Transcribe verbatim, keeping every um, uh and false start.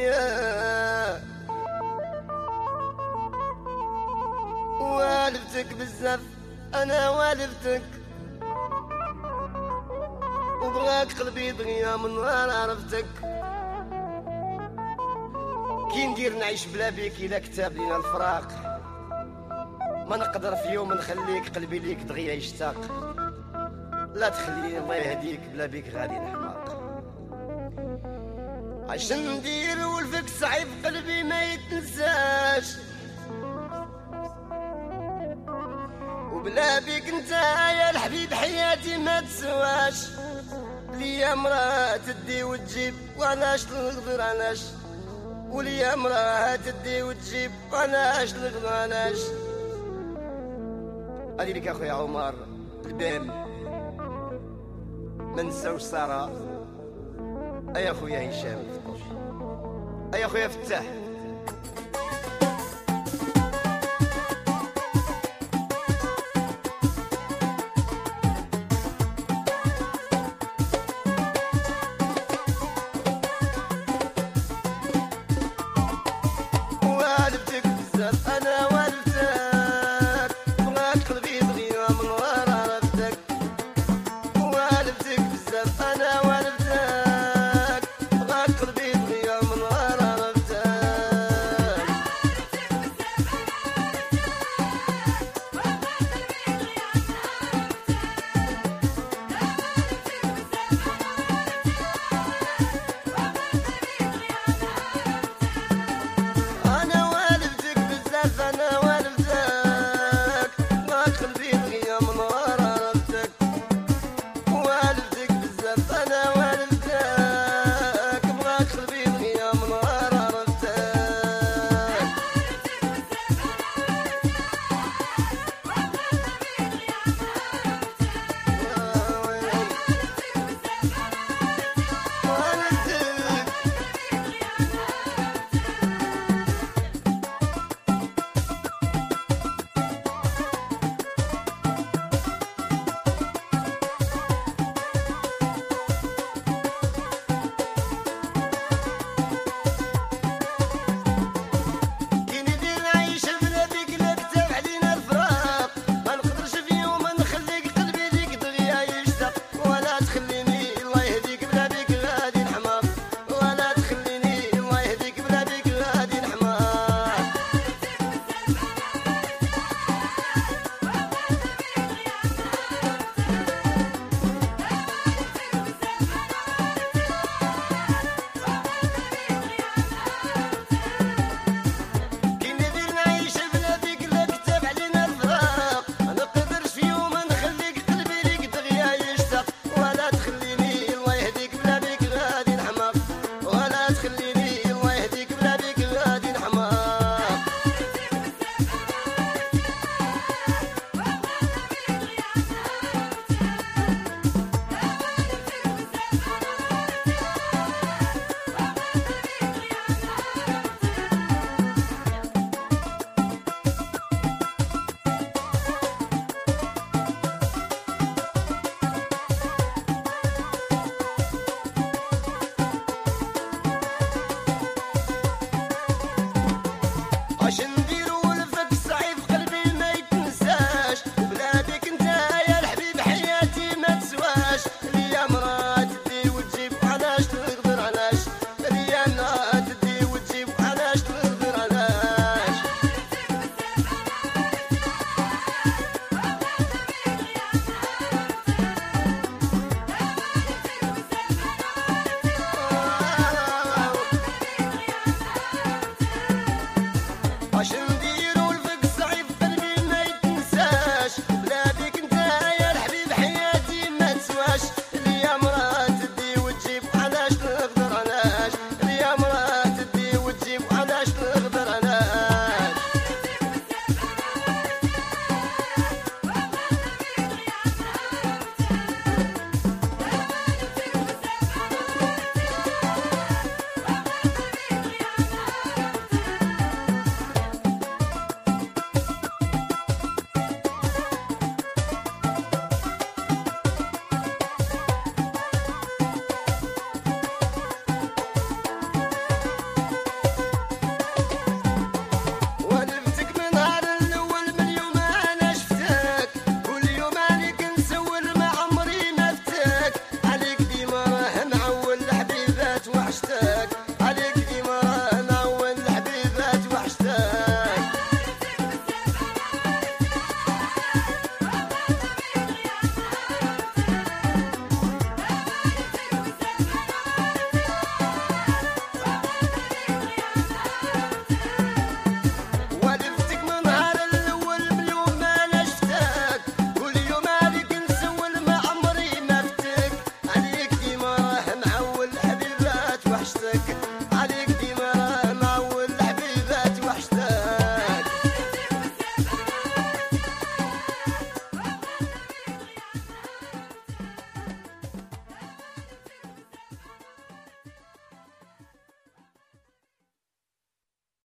خويا والفتك بزاف، انا والفتك وبغاك قلبي دغيا من نهار عرفتك. كي ندير نعيش بلا بيك اذا كتاب لينا الفراق، ما نقدر في يوم نخليك قلبي ليك دغيا يشتاق. لا تخليني الله يهديك بلا بيك غادي نحماق. عش ندير ولفك صعيب قلبي ما يتنساش، وبلا بيك انت يا الحبيب حياتي ما تسواش. ليا مراه تدي وتجيب وعلاش نقدر علاش، وليا مراه تدي وتجيب وعلاش نقدر علاش. هادي ليك اخويا عمر البام، ما نساوش ساره. ايا خويا هشام الفطوش، ايا خويا فتاح.